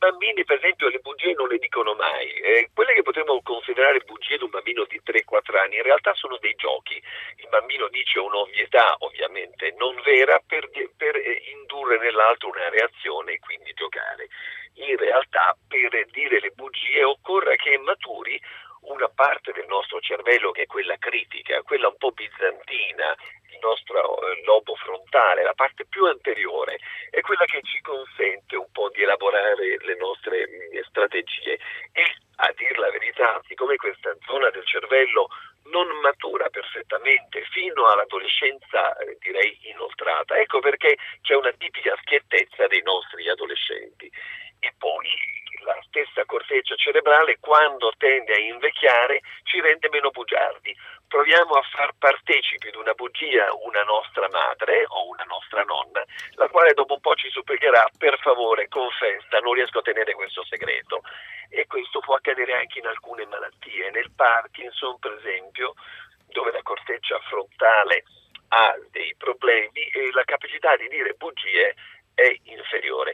bambini, per esempio, le bugie non le dicono mai. Quelle che potremmo considerare bugie di un bambino di 3-4 anni, in realtà sono dei giochi. Il bambino dice un'ovvietà, ovviamente non vera, per indurre nell'altro una reazione e quindi giocare. In realtà, per dire le bugie occorre che maturi una parte del nostro cervello che è quella critica, quella un po' bizantina, il nostro lobo frontale, la parte più anteriore, è quella che ci consente un po' di elaborare le nostre strategie. E a dir la verità, siccome questa zona del cervello non matura perfettamente fino all'adolescenza, direi inoltrata, ecco perché c'è una tipica schiettezza dei nostri adolescenti. E poi la stessa corteccia cerebrale, quando tende a invecchiare, ci rende meno bugiardi. Proviamo a far partecipi di una bugia una nostra madre o una nostra nonna, la quale dopo un po' ci supplicherà: per favore, confessa, non riesco a tenere questo segreto. E questo può accadere anche in alcune malattie. Nel Parkinson, per esempio, dove la corteccia frontale ha dei problemi e la capacità di dire bugie è inferiore.